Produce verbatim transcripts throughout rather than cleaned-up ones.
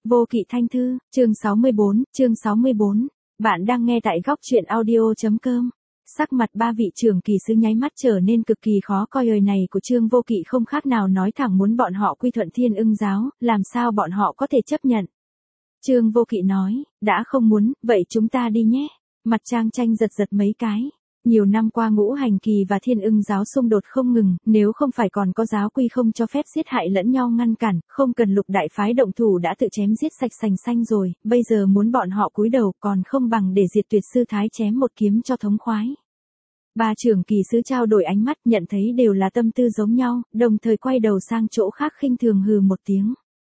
Vô Kỵ Thanh Thư, chương sáu mươi bốn, chương sáu mươi bốn. Bạn đang nghe tại góc truyện audio.com. Sắc mặt ba vị trưởng kỳ sứ nháy mắt trở nên cực kỳ khó coi. Lời này của Trương Vô Kỵ không khác nào nói thẳng muốn bọn họ quy thuận Thiên Ưng giáo, làm sao bọn họ có thể chấp nhận. Trương Vô Kỵ nói, đã không muốn, vậy chúng ta đi nhé. Mặt Trang Tranh giật giật mấy cái. Nhiều năm qua Ngũ Hành Kỳ và Thiên Ưng giáo xung đột không ngừng, nếu không phải còn có giáo quy không cho phép giết hại lẫn nhau ngăn cản, không cần Lục đại phái động thủ đã tự chém giết sạch sành xanh rồi, bây giờ muốn bọn họ cúi đầu còn không bằng để Diệt Tuyệt Sư Thái chém một kiếm cho thống khoái. Ba trưởng kỳ sứ trao đổi ánh mắt, nhận thấy đều là tâm tư giống nhau, đồng thời quay đầu sang chỗ khác khinh thường hừ một tiếng.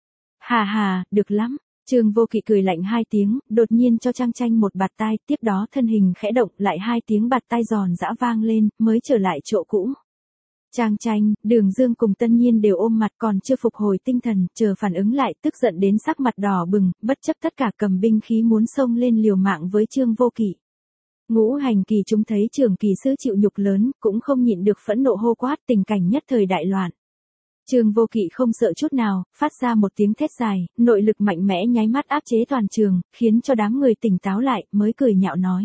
Hà hà, được lắm. Trương Vô Kỵ cười lạnh hai tiếng, đột nhiên cho Trang Tranh một bạt tai, tiếp đó thân hình khẽ động, lại hai tiếng bạt tai giòn giã vang lên, mới trở lại chỗ cũ. Trang Tranh, Đường Dương cùng Tân Nhiên đều ôm mặt còn chưa phục hồi tinh thần, chờ phản ứng lại, tức giận đến sắc mặt đỏ bừng, bất chấp tất cả cầm binh khí muốn xông lên liều mạng với Trương Vô Kỵ. Ngũ Hành Kỳ chúng thấy trưởng kỳ sứ chịu nhục lớn, cũng không nhịn được phẫn nộ hô quát, tình cảnh nhất thời đại loạn. Trương Vô Kỵ không sợ chút nào, phát ra một tiếng thét dài, nội lực mạnh mẽ nháy mắt áp chế toàn trường, khiến cho đám người tỉnh táo lại, mới cười nhạo nói.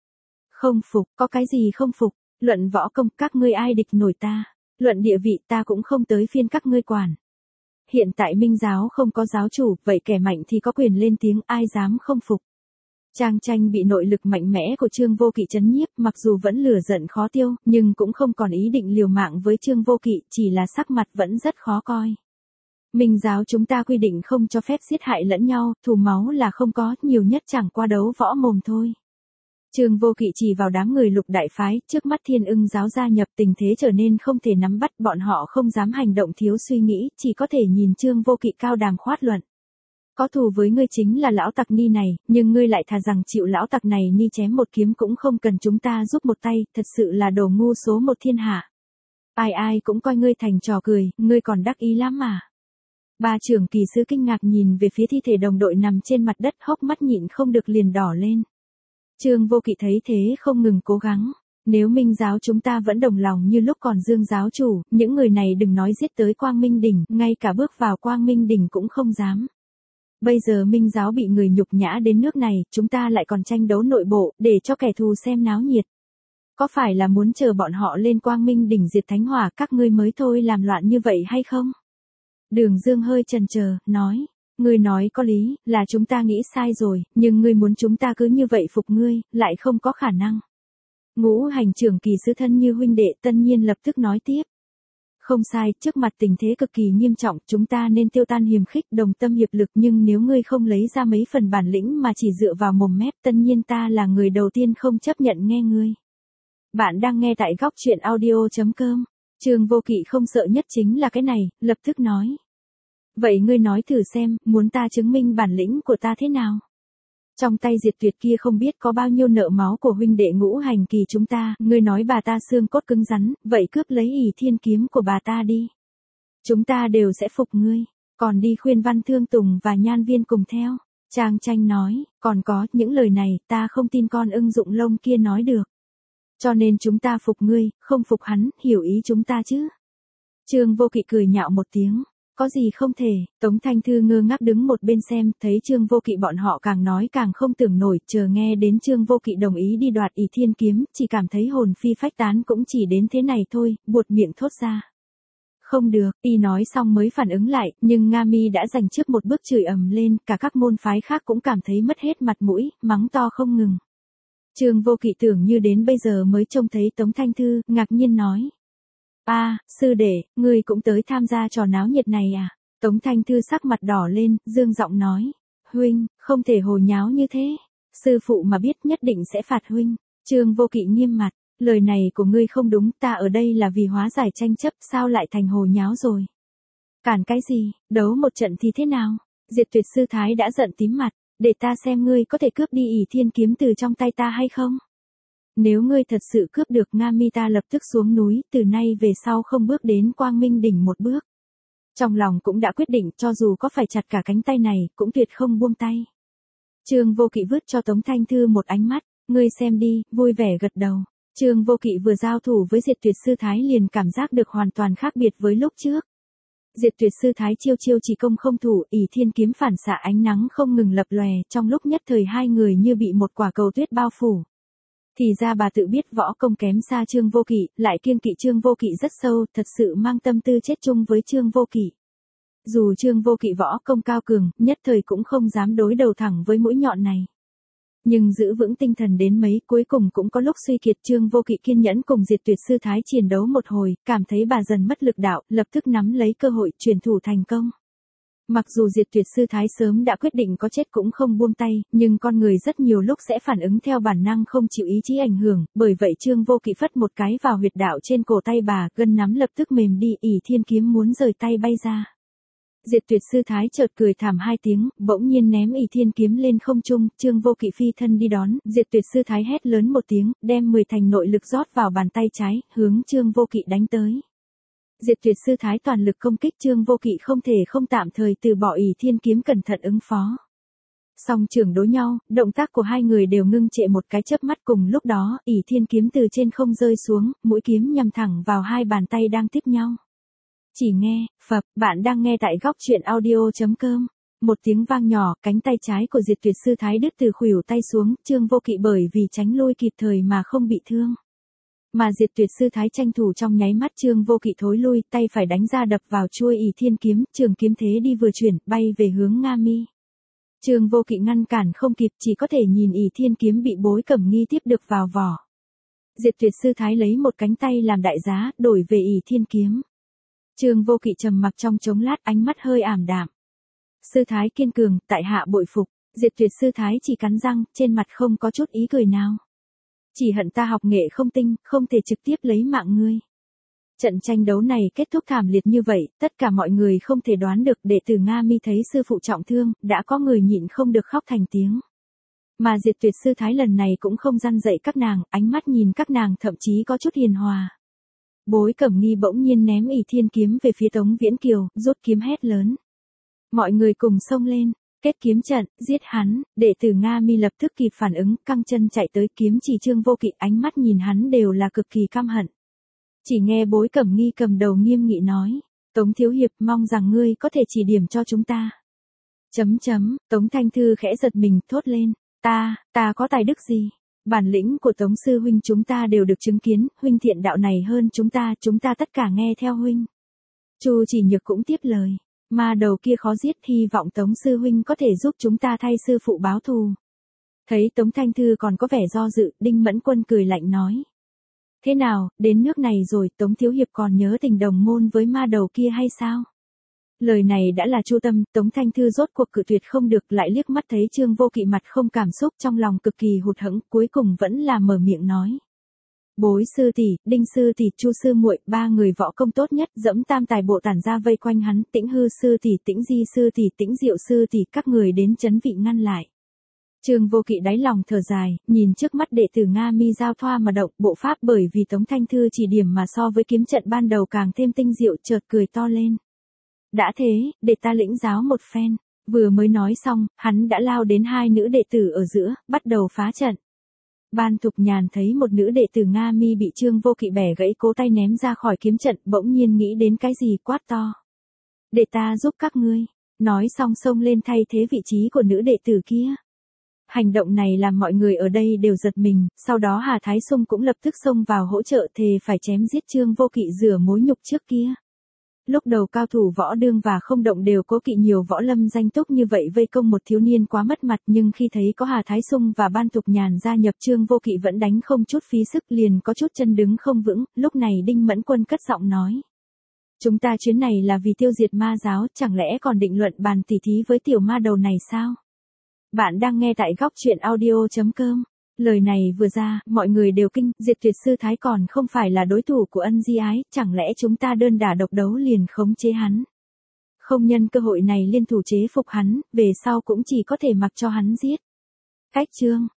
Không phục, có cái gì không phục, luận võ công các ngươi ai địch nổi ta, luận địa vị ta cũng không tới phiên các ngươi quản. Hiện tại Minh giáo không có giáo chủ, vậy kẻ mạnh thì có quyền lên tiếng, ai dám không phục. Trang Tranh bị nội lực mạnh mẽ của Trương Vô Kỵ chấn nhiếp, mặc dù vẫn lửa giận khó tiêu, nhưng cũng không còn ý định liều mạng với Trương Vô Kỵ, chỉ là sắc mặt vẫn rất khó coi. Minh giáo chúng ta quy định không cho phép giết hại lẫn nhau, thù máu là không có, nhiều nhất chẳng qua đấu võ mồm thôi. Trương Vô Kỵ chỉ vào đám người Lục đại phái, trước mắt Thiên Ưng giáo gia nhập, tình thế trở nên không thể nắm bắt, bọn họ không dám hành động thiếu suy nghĩ, chỉ có thể nhìn Trương Vô Kỵ cao đàm khoát luận. Có thù với ngươi chính là lão tặc ni này, nhưng ngươi lại thà rằng chịu lão tặc này ni chém một kiếm cũng không cần chúng ta giúp một tay, thật sự là đồ ngu số một thiên hạ. Ai ai cũng coi ngươi thành trò cười, ngươi còn đắc ý lắm mà. Ba trưởng kỳ sứ kinh ngạc nhìn về phía thi thể đồng đội nằm trên mặt đất, hốc mắt nhịn không được liền đỏ lên. Trương Vô Kỵ thấy thế không ngừng cố gắng. Nếu Minh giáo chúng ta vẫn đồng lòng như lúc còn Dương giáo chủ, những người này đừng nói giết tới Quang Minh Đỉnh, ngay cả bước vào Quang Minh Đỉnh cũng không dám. Bây giờ Minh giáo bị người nhục nhã đến nước này, chúng ta lại còn tranh đấu nội bộ, để cho kẻ thù xem náo nhiệt. Có phải là muốn chờ bọn họ lên Quang Minh Đỉnh diệt thánh hỏa các ngươi mới thôi làm loạn như vậy hay không? Đường Dương hơi chần chờ, nói, ngươi nói có lý, là chúng ta nghĩ sai rồi, nhưng ngươi muốn chúng ta cứ như vậy phục ngươi, lại không có khả năng. Ngũ Hành trưởng kỳ sứ thân như huynh đệ, Tân Nhiên lập tức nói tiếp. Không sai, trước mặt tình thế cực kỳ nghiêm trọng, chúng ta nên tiêu tan hiềm khích, đồng tâm hiệp lực, nhưng nếu ngươi không lấy ra mấy phần bản lĩnh mà chỉ dựa vào mồm mép, Tân Nhiên ta là người đầu tiên không chấp nhận nghe ngươi. Bạn đang nghe tại góc truyện audio.com. Trương Vô Kỵ không sợ nhất chính là cái này, lập tức nói. Vậy ngươi nói thử xem, muốn ta chứng minh bản lĩnh của ta thế nào? Trong tay Diệt Tuyệt kia không biết có bao nhiêu nợ máu của huynh đệ Ngũ Hành Kỳ chúng ta, ngươi nói bà ta xương cốt cứng rắn, vậy cướp lấy ỷ thiên kiếm của bà ta đi. Chúng ta đều sẽ phục ngươi, còn đi khuyên Văn Thương Tùng và Nhan Viên cùng theo. Trang Tranh nói, còn có, những lời này, ta không tin con ưng dụng lông kia nói được. Cho nên chúng ta phục ngươi, không phục hắn, hiểu ý chúng ta chứ. Trương Vô Kỵ cười nhạo một tiếng. Có gì không thể, Tống Thanh Thư ngơ ngác đứng một bên xem, thấy Trương Vô Kỵ bọn họ càng nói càng không tưởng nổi, chờ nghe đến Trương Vô Kỵ đồng ý đi đoạt ỷ thiên kiếm, chỉ cảm thấy hồn phi phách tán cũng chỉ đến thế này thôi, buột miệng thốt ra. Không được, y nói xong mới phản ứng lại, nhưng Nga Mi đã giành trước một bước chửi ầm lên, cả các môn phái khác cũng cảm thấy mất hết mặt mũi, mắng to không ngừng. Trương Vô Kỵ tưởng như đến bây giờ mới trông thấy Tống Thanh Thư, ngạc nhiên nói. A, à, sư đệ, ngươi cũng tới tham gia trò náo nhiệt này à? Tống Thanh Thư sắc mặt đỏ lên, dương giọng nói. Huynh, không thể hồ nháo như thế. Sư phụ mà biết nhất định sẽ phạt huynh. Trương Vô Kỵ nghiêm mặt, lời này của ngươi không đúng, ta ở đây là vì hóa giải tranh chấp, sao lại thành hồ nháo rồi? Cản cái gì, đấu một trận thì thế nào? Diệt Tuyệt sư thái đã giận tím mặt, để ta xem ngươi có thể cướp đi ỷ thiên kiếm từ trong tay ta hay không? Nếu ngươi thật sự cướp được Nga Mi ta lập tức xuống núi, từ nay về sau không bước đến Quang Minh Đỉnh một bước. Trong lòng cũng đã quyết định, cho dù có phải chặt cả cánh tay này, cũng tuyệt không buông tay. Trương Vô Kỵ vứt cho Tống Thanh Thư một ánh mắt, ngươi xem đi, vui vẻ gật đầu. Trương Vô Kỵ vừa giao thủ với Diệt Tuyệt sư thái liền cảm giác được hoàn toàn khác biệt với lúc trước. Diệt tuyệt sư thái chiêu chiêu chỉ công không thủ, ỷ thiên kiếm phản xạ ánh nắng không ngừng lập lòe, trong lúc nhất thời hai người như bị một quả cầu tuyết bao phủ. Thì ra bà tự biết võ công kém xa Trương Vô Kỵ, lại kiêng kỵ Trương Vô Kỵ rất sâu, thật sự mang tâm tư chết chung với Trương Vô Kỵ. Dù Trương Vô Kỵ võ công cao cường, nhất thời cũng không dám đối đầu thẳng với mũi nhọn này. Nhưng giữ vững tinh thần đến mấy, cuối cùng cũng có lúc suy kiệt. Trương Vô Kỵ kiên nhẫn cùng Diệt tuyệt sư thái chiến đấu một hồi, cảm thấy bà dần mất lực đạo, lập tức nắm lấy cơ hội truyền thủ thành công. Mặc dù Diệt tuyệt sư thái sớm đã quyết định có chết cũng không buông tay, nhưng con người rất nhiều lúc sẽ phản ứng theo bản năng không chịu ý chí ảnh hưởng, bởi vậy Trương Vô Kỵ phất một cái vào huyệt đạo trên cổ tay bà, gân nắm lập tức mềm đi, ỷ thiên kiếm muốn rời tay bay ra. Diệt tuyệt sư thái chợt cười thảm hai tiếng, bỗng nhiên ném ỷ thiên kiếm lên không trung, Trương Vô Kỵ phi thân đi đón, Diệt tuyệt sư thái hét lớn một tiếng, đem mười thành nội lực rót vào bàn tay trái, hướng Trương Vô Kỵ đánh tới. Diệt tuyệt sư thái toàn lực công kích, Trương Vô Kỵ không thể không tạm thời từ bỏ ỷ thiên kiếm cẩn thận ứng phó. Song trưởng đối nhau, động tác của hai người đều ngưng trệ một cái chớp mắt, cùng lúc đó, ỷ thiên kiếm từ trên không rơi xuống, mũi kiếm nhằm thẳng vào hai bàn tay đang tiếp nhau. Chỉ nghe, phập, bạn đang nghe tại góc truyện audio.com. Một tiếng vang nhỏ, cánh tay trái của Diệt tuyệt sư thái đứt từ khuỷu tay xuống, Trương Vô Kỵ bởi vì tránh lui kịp thời mà không bị thương. Mà Diệt tuyệt sư thái tranh thủ trong nháy mắt, Trương Vô Kỵ thối lui, tay phải đánh ra đập vào chuôi ỷ thiên kiếm, trường kiếm thế đi vừa chuyển, bay về hướng Nga Mi. Trương Vô Kỵ ngăn cản không kịp, chỉ có thể nhìn ỷ thiên kiếm bị Bối Cẩm Nghi tiếp được vào vỏ. Diệt tuyệt sư thái lấy một cánh tay làm đại giá, đổi về ỷ thiên kiếm. Trương Vô Kỵ trầm mặc trong chốc lát, ánh mắt hơi ảm đạm. Sư thái kiên cường, tại hạ bội phục. Diệt tuyệt sư thái chỉ cắn răng, trên mặt không có chút ý cười nào. Chỉ hận ta học nghệ không tinh, không thể trực tiếp lấy mạng ngươi. Trận tranh đấu này kết thúc thảm liệt như vậy, tất cả mọi người không thể đoán được. Đệ tử Nga Mi thấy sư phụ trọng thương, đã có người nhịn không được khóc thành tiếng. Mà Diệt tuyệt sư thái lần này cũng không răn dạy các nàng, ánh mắt nhìn các nàng thậm chí có chút hiền hòa. Bối Cẩm Nghi bỗng nhiên ném ỷ thiên kiếm về phía Tống Viễn Kiều, rút kiếm hét lớn. Mọi người cùng xông lên, kết kiếm trận, giết hắn. Đệ tử Nga Mi lập tức kịp phản ứng, căng chân chạy tới, kiếm chỉ Trương Vô Kỵ, ánh mắt nhìn hắn đều là cực kỳ căm hận. Chỉ nghe Bối Cẩm Nghi cầm đầu nghiêm nghị nói, Tống thiếu hiệp, mong rằng ngươi có thể chỉ điểm cho chúng ta. Chấm chấm, Tống Thanh Thư khẽ giật mình, thốt lên, ta, ta có tài đức gì? Bản lĩnh của Tống sư huynh chúng ta đều được chứng kiến, huynh thiện đạo này hơn chúng ta, chúng ta tất cả nghe theo huynh. Chu Chỉ Nhược cũng tiếp lời, ma đầu kia khó giết, hy vọng Tống sư huynh có thể giúp chúng ta thay sư phụ báo thù. Thấy Tống Thanh Thư còn có vẻ do dự, Đinh Mẫn Quân cười lạnh nói. Thế nào, đến nước này rồi, Tống thiếu hiệp còn nhớ tình đồng môn với ma đầu kia hay sao? Lời này đã là chu tâm, Tống Thanh Thư rốt cuộc cự tuyệt không được, lại liếc mắt thấy Trương Vô Kỵ mặt không cảm xúc, trong lòng cực kỳ hụt hẫng, cuối cùng vẫn là mở miệng nói. Bối sư tỷ, Đinh sư tỷ, Chu sư muội, ba người võ công tốt nhất, dẫm tam tài bộ tản ra vây quanh hắn, Tĩnh Hư sư tỷ, Tĩnh Di sư tỷ, Tĩnh Diệu sư tỷ, các người đến chấn vị ngăn lại. Trương Vô Kỵ đáy lòng thở dài, nhìn trước mắt đệ tử Nga Mi giao thoa mà động, bộ pháp bởi vì Tống Thanh Thư chỉ điểm mà so với kiếm trận ban đầu càng thêm tinh diệu, chợt cười to lên. Đã thế, để ta lĩnh giáo một phen. Vừa mới nói xong, hắn đã lao đến hai nữ đệ tử ở giữa, bắt đầu phá trận. Ban Thục Nhàn thấy một nữ đệ tử Nga Mi bị Trương Vô Kỵ bẻ gãy cố tay ném ra khỏi kiếm trận, bỗng nhiên nghĩ đến cái gì, quát to. Để ta giúp các ngươi. Nói xong xông lên thay thế vị trí của nữ đệ tử kia. Hành động này làm mọi người ở đây đều giật mình, sau đó Hà Thái Sung cũng lập tức xông vào hỗ trợ, thề phải chém giết Trương Vô Kỵ rửa mối nhục trước kia. Lúc đầu cao thủ võ đương và không động đều cố kỵ nhiều võ lâm danh túc như vậy vây công một thiếu niên quá mất mặt, nhưng khi thấy có Hà Thái Sung và Ban Thục Nhàn gia nhập, Trương Vô Kỵ vẫn đánh không chút phí sức, liền có chút chân đứng không vững. Lúc này Đinh Mẫn Quân cất giọng nói. Chúng ta chuyến này là vì tiêu diệt ma giáo, chẳng lẽ còn định luận bàn tỉ thí với tiểu ma đầu này sao? Bạn đang nghe tại góc truyện audio.com. Lời này vừa ra, mọi người đều kinh, Diệt tuyệt sư thái còn không phải là đối thủ của Ân Di Ái, chẳng lẽ chúng ta đơn đả độc đấu liền khống chế hắn? Không nhân cơ hội này liên thủ chế phục hắn, về sau cũng chỉ có thể mặc cho hắn giết. Cách chương.